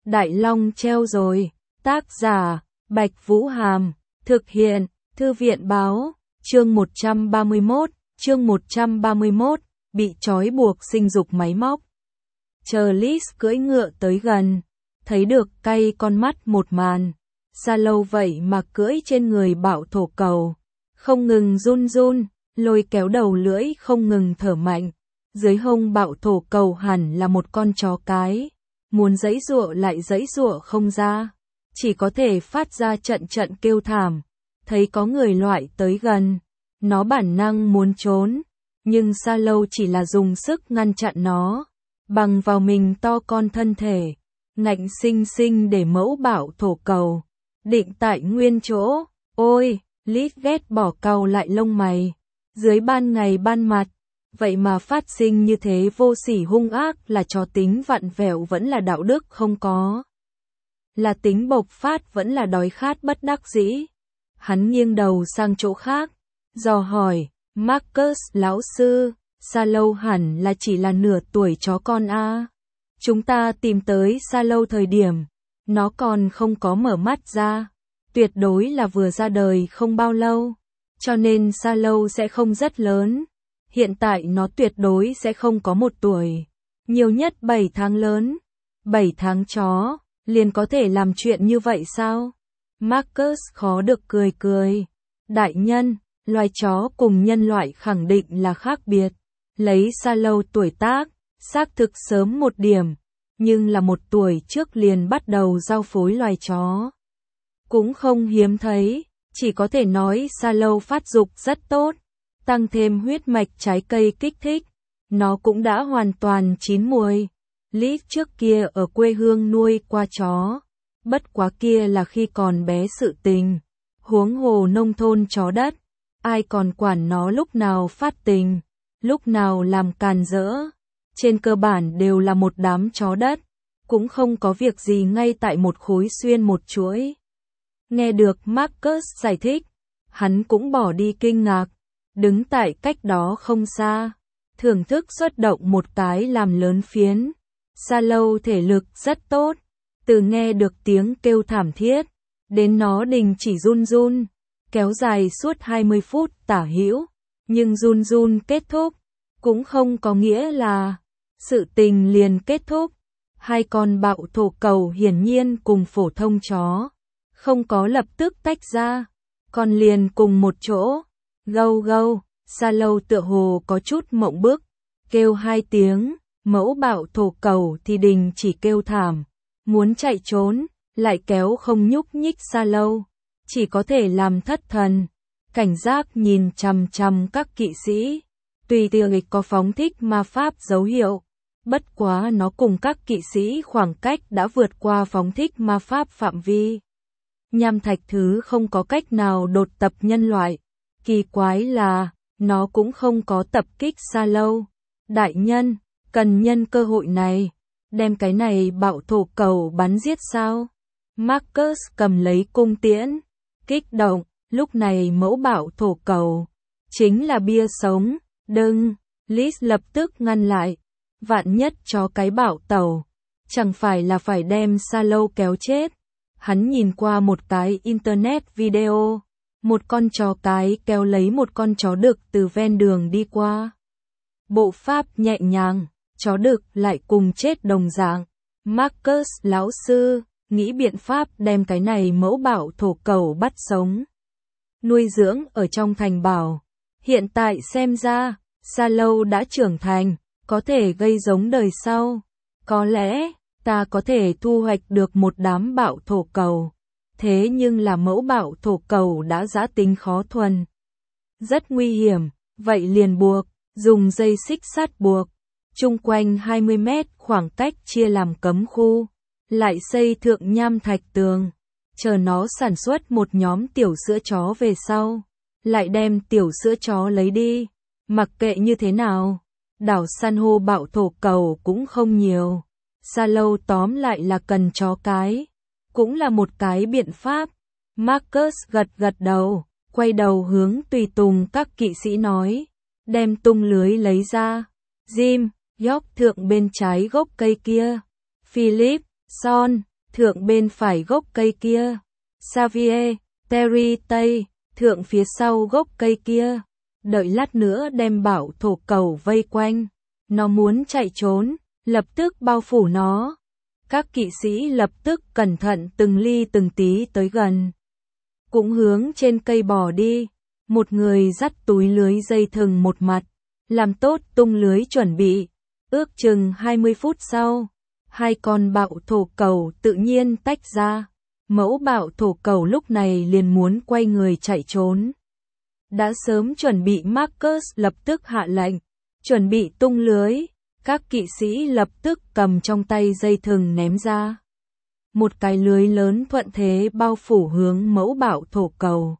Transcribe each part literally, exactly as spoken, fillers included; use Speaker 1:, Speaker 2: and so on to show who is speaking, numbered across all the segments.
Speaker 1: Đại Long treo rồi. Tác giả, Bạch Vũ Hàm. Thực hiện, Thư viện Báo. Chương một trăm ba mươi mốt, chương một trăm ba mươi mốt, bị trói buộc sinh dục máy móc. Chờ Liz cưỡi ngựa tới gần, thấy được cay con mắt một màn. Xa lâu vậy mà cưỡi trên người bạo thổ cầu, không ngừng run run, lôi kéo đầu lưỡi không ngừng thở mạnh. Dưới hông bạo thổ cầu hẳn là một con chó cái, muốn giãy giụa lại giãy giụa không ra, chỉ có thể phát ra trận trận kêu thảm. Thấy có người loại tới gần, nó bản năng muốn trốn, nhưng Sa Lâu chỉ là dùng sức ngăn chặn nó, bằng vào mình to con thân thể, ngạnh sinh sinh để mẫu bạo thổ cầu định tại nguyên chỗ. Ôi, Liz ghét bỏ cau lại lông mày, dưới ban ngày ban mặt, vậy mà phát sinh như thế vô sỉ hung ác, là chó tính vặn vẹo vẫn là đạo đức không có, là tính bộc phát vẫn là đói khát bất đắc dĩ. Hắn nghiêng đầu sang chỗ khác, dò hỏi, Marcus lão sư, Sa Lâu hẳn là chỉ là nửa tuổi chó con a. À? Chúng ta tìm tới Sa Lâu thời điểm, nó còn không có mở mắt ra, tuyệt đối là vừa ra đời không bao lâu, cho nên Sa Lâu sẽ không rất lớn. Hiện tại nó tuyệt đối sẽ không có một tuổi, nhiều nhất bảy tháng lớn. bảy tháng chó, liền có thể làm chuyện như vậy sao? Marcus khó được cười cười. Đại nhân, loài chó cùng nhân loại khẳng định là khác biệt. Lấy Sa Lâu tuổi tác, xác thực sớm một điểm, nhưng là một tuổi trước liền bắt đầu giao phối loài chó. Cũng không hiếm thấy, chỉ có thể nói Sa Lâu phát dục rất tốt, tăng thêm huyết mạch trái cây kích thích, nó cũng đã hoàn toàn chín muồi. Liz trước kia ở quê hương nuôi qua chó, bất quá kia là khi còn bé sự tình, huống hồ nông thôn chó đất, ai còn quản nó lúc nào phát tình, lúc nào làm càn rỡ, trên cơ bản đều là một đám chó đất, cũng không có việc gì ngay tại một khối xuyên một chuỗi. Nghe được Marcus giải thích, hắn cũng bỏ đi kinh ngạc, đứng tại cách đó không xa, thưởng thức xuất động một cái làm lớn phiến. Sa Lâu thể lực rất tốt, từ nghe được tiếng kêu thảm thiết, đến nó đình chỉ run run, kéo dài suốt hai mươi phút tả hữu, nhưng run run kết thúc, cũng không có nghĩa là sự tình liền kết thúc. Hai con bạo thổ cầu hiển nhiên cùng phổ thông chó không có lập tức tách ra, còn liền cùng một chỗ. Gâu gâu, Sa Lâu tựa hồ có chút mộng bức, kêu hai tiếng, mẫu bạo thổ cầu thì đình chỉ kêu thảm, muốn chạy trốn, lại kéo không nhúc nhích. Sa Lâu chỉ có thể làm thất thần, cảnh giác nhìn chằm chằm các kỵ sĩ, tùy tiệc có phóng thích ma pháp dấu hiệu. Bất quá nó cùng các kỵ sĩ khoảng cách đã vượt qua phóng thích ma pháp phạm vi. Nham thạch thứ không có cách nào đột tập nhân loại. Kỳ quái là, nó cũng không có tập kích Sa Lâu. Đại nhân, cần nhân cơ hội này, đem cái này bạo thổ cầu bắn giết sao? Marcus cầm lấy cung tiễn, kích động, lúc này mẫu bạo thổ cầu chính là bia sống. Đừng, Liz lập tức ngăn lại. Vạn nhất chó cái bạo tẩu, chẳng phải là phải đem Sa Lâu kéo chết. Hắn nhìn qua một cái internet video, một con chó cái kéo lấy một con chó đực từ ven đường đi qua. Bộ pháp nhẹ nhàng, chó đực lại cùng chết đồng dạng. Marcus lão sư, nghĩ biện pháp đem cái này mẫu bạo thổ cầu bắt sống, nuôi dưỡng ở trong thành bảo. Hiện tại xem ra, Sa Lâu đã trưởng thành, có thể gây giống đời sau. Có lẽ, ta có thể thu hoạch được một đám bạo thổ cầu. Thế nhưng là mẫu bạo thổ cầu đã giã tính khó thuần, rất nguy hiểm, vậy liền buộc, dùng dây xích sắt buộc, chung quanh hai mươi mét khoảng cách chia làm cấm khu, lại xây thượng nham thạch tường, chờ nó sản xuất một nhóm tiểu sữa chó về sau, lại đem tiểu sữa chó lấy đi. Mặc kệ như thế nào, đảo san hô bạo thổ cầu cũng không nhiều. Sa Lâu tóm lại là cần chó cái, cũng là một cái biện pháp. Marcus gật gật đầu, quay đầu hướng tùy tùng các kỵ sĩ nói, đem tung lưới lấy ra. Jim, York thượng bên trái gốc cây kia. Philip, Son, thượng bên phải gốc cây kia. Xavier, Terry Tây, thượng phía sau gốc cây kia. Đợi lát nữa đem bảo thổ cầu vây quanh. Nó muốn chạy trốn, lập tức bao phủ nó. Các kỵ sĩ lập tức cẩn thận từng ly từng tí tới gần. Cũng hướng trên cây bò đi. Một người dắt túi lưới dây thừng một mặt, làm tốt tung lưới chuẩn bị. Ước chừng hai mươi phút sau, hai con bạo thổ cầu tự nhiên tách ra. Mẫu bạo thổ cầu lúc này liền muốn quay người chạy trốn. Đã sớm chuẩn bị Marcus lập tức hạ lệnh, chuẩn bị tung lưới. Các kỵ sĩ lập tức cầm trong tay dây thừng ném ra. Một cái lưới lớn thuận thế bao phủ hướng mẫu bạo thổ cầu.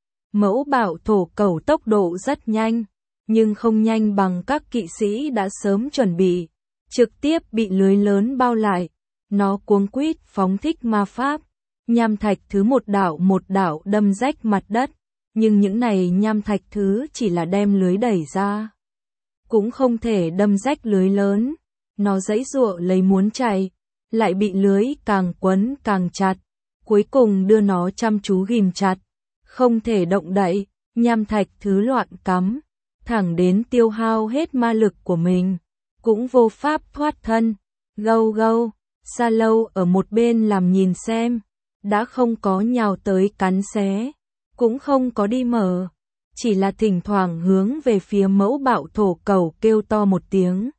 Speaker 1: Mẫu bạo thổ cầu tốc độ rất nhanh, nhưng không nhanh bằng các kỵ sĩ đã sớm chuẩn bị. Trực tiếp bị lưới lớn bao lại. Nó cuống quýt phóng thích ma pháp. Nham thạch thứ một đảo một đảo đâm rách mặt đất. Nhưng những này nham thạch thứ chỉ là đem lưới đẩy ra. Cũng không thể đâm rách lưới lớn. Nó giãy giụa lấy muốn chạy. Lại bị lưới càng quấn càng chặt. Cuối cùng đưa nó chăm chú ghìm chặt. Không thể động đậy. Nham thạch thứ loạn cắm. Thẳng đến tiêu hao hết ma lực của mình. Cũng vô pháp thoát thân. Gâu gâu. Sa Lâu ở một bên làm nhìn xem. Đã không có nhào tới cắn xé. Cũng không có đi mở. Chỉ là thỉnh thoảng hướng về phía mẫu bạo thổ cầu kêu to một tiếng.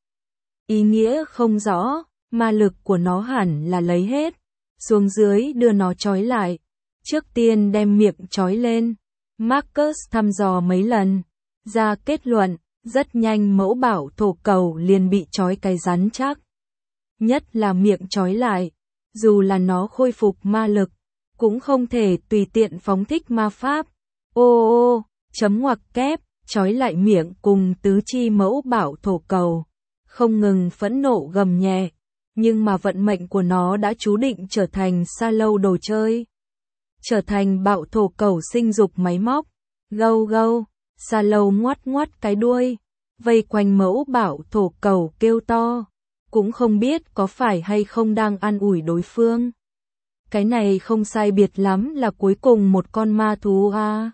Speaker 1: Ý nghĩa không rõ. Ma lực của nó hẳn là lấy hết. Xuống dưới đưa nó trói lại. Trước tiên đem miệng trói lên. Marcus thăm dò mấy lần. Ra kết luận. Rất nhanh mẫu bảo thổ cầu liền bị trói cái rắn chắc. Nhất là miệng trói lại. Dù là nó khôi phục ma lực. Cũng không thể tùy tiện phóng thích ma pháp. Ô ô, chấm ngoặc kép, trói lại miệng cùng tứ chi mẫu bảo thổ cầu. Không ngừng phẫn nộ gầm nhẹ. Nhưng mà vận mệnh của nó đã chú định trở thành Sa Lâu đồ chơi. Trở thành bạo thổ cầu sinh dục máy móc. Gâu gâu, Sa Lâu ngoắt ngoắt cái đuôi. Vây quanh mẫu bảo thổ cầu kêu to. Cũng không biết có phải hay không đang an ủi đối phương. Cái này không sai biệt lắm là cuối cùng một con ma thú a.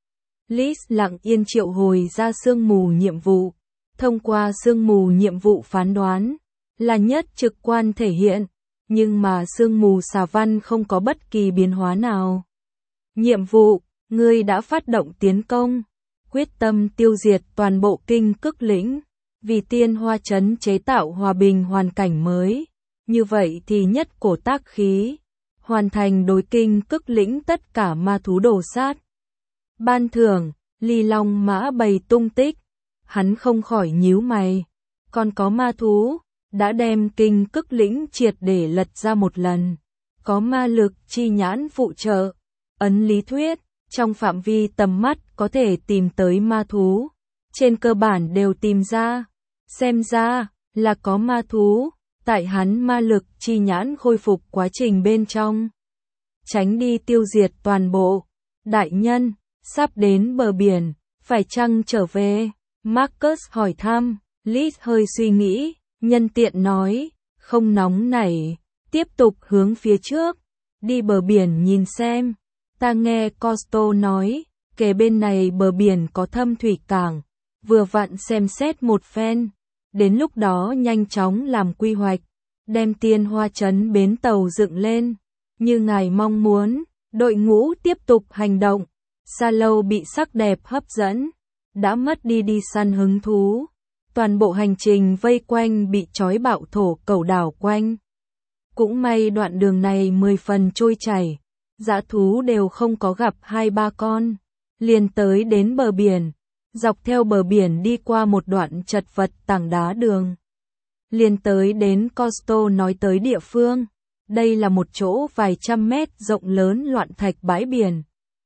Speaker 1: Liz lặng yên triệu hồi ra sương mù nhiệm vụ. Thông qua sương mù nhiệm vụ phán đoán. Là nhất trực quan thể hiện. Nhưng mà sương mù xà văn không có bất kỳ biến hóa nào. Nhiệm vụ, ngươi đã phát động tiến công. Quyết tâm tiêu diệt toàn bộ kinh cức lĩnh. Vì tiên hoa trấn chế tạo hòa bình hoàn cảnh mới. Như vậy thì nhất cổ tác khí. Hoàn thành đối kinh cức lĩnh tất cả ma thú đồ sát. Ban thưởng, Ly Long Mã bày tung tích. Hắn không khỏi nhíu mày. Còn có ma thú, đã đem kinh cức lĩnh triệt để lật ra một lần. Có ma lực chi nhãn phụ trợ. Ấn lý thuyết, trong phạm vi tầm mắt có thể tìm tới ma thú. Trên cơ bản đều tìm ra. Xem ra, là có ma thú. Tại hắn ma lực chi nhãn khôi phục quá trình bên trong. Tránh đi tiêu diệt toàn bộ. Đại nhân, sắp đến bờ biển, phải chăng trở về? Marcus hỏi thăm. Liz hơi suy nghĩ, nhân tiện nói, không nóng nảy, tiếp tục hướng phía trước, đi bờ biển nhìn xem. Ta nghe Costo nói, kề bên này bờ biển có thâm thủy cảng, vừa vặn xem xét một phen, đến lúc đó nhanh chóng làm quy hoạch, đem tiên hoa trấn bến tàu dựng lên, như ngài mong muốn, đội ngũ tiếp tục hành động. Sa Lâu bị sắc đẹp hấp dẫn, đã mất đi đi săn hứng thú. Toàn bộ hành trình vây quanh bị trói bạo thổ cầu đảo quanh. Cũng may đoạn đường này mười phần trôi chảy, dã thú đều không có gặp hai ba con. Liền tới đến bờ biển, dọc theo bờ biển đi qua một đoạn chật vật tảng đá đường. Liền tới đến Costo nói tới địa phương. Đây là một chỗ vài trăm mét rộng lớn loạn thạch bãi biển.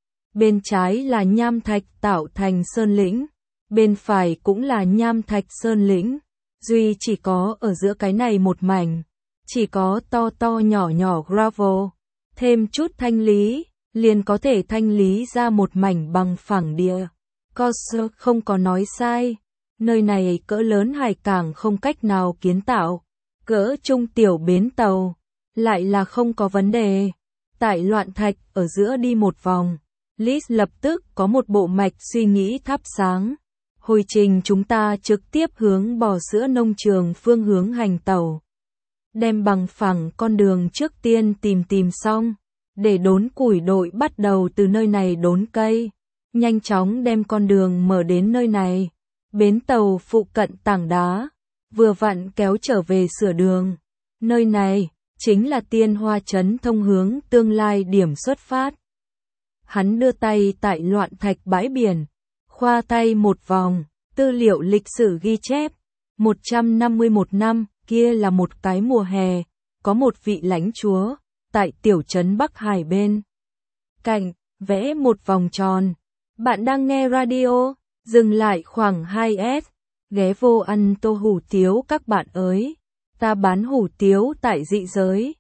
Speaker 1: Bên trái là nham thạch tạo thành sơn lĩnh. Bên phải cũng là nham thạch sơn lĩnh. Duy chỉ có ở giữa cái này một mảnh. Chỉ có to to nhỏ nhỏ gravel. Thêm chút thanh lý, liền có thể thanh lý ra một mảnh bằng phẳng địa. Coster không có nói sai. Nơi này cỡ lớn hải cảng không cách nào kiến tạo. Cỡ trung tiểu bến tàu. lại là không có vấn đề. Tại loạn thạch ở giữa đi một vòng, Liz lập tức có một bộ mạch suy nghĩ thắp sáng. Hồi trình chúng ta trực tiếp hướng bò sữa nông trường phương hướng hành tẩu. Đem bằng phẳng con đường trước tiên tìm tìm xong, để đốn củi đội bắt đầu từ nơi này đốn cây. Nhanh chóng đem con đường mở đến nơi này. Bến tàu phụ cận tảng đá, vừa vặn kéo trở về sửa đường. Nơi này chính là Tiên Hoa trấn thông hướng tương lai điểm xuất phát. Hắn đưa tay tại loạn thạch bãi biển, khoa tay một vòng, tư liệu lịch sử ghi chép, một trăm năm mươi mốt năm, kia là một cái mùa hè, có một vị lãnh chúa, tại tiểu trấn Bắc Hải bên cạnh, vẽ một vòng tròn. Bạn đang nghe radio, dừng lại khoảng hai s, ghé vô ăn tô hủ tiếu các bạn ơi, ta bán hủ tiếu tại dị giới.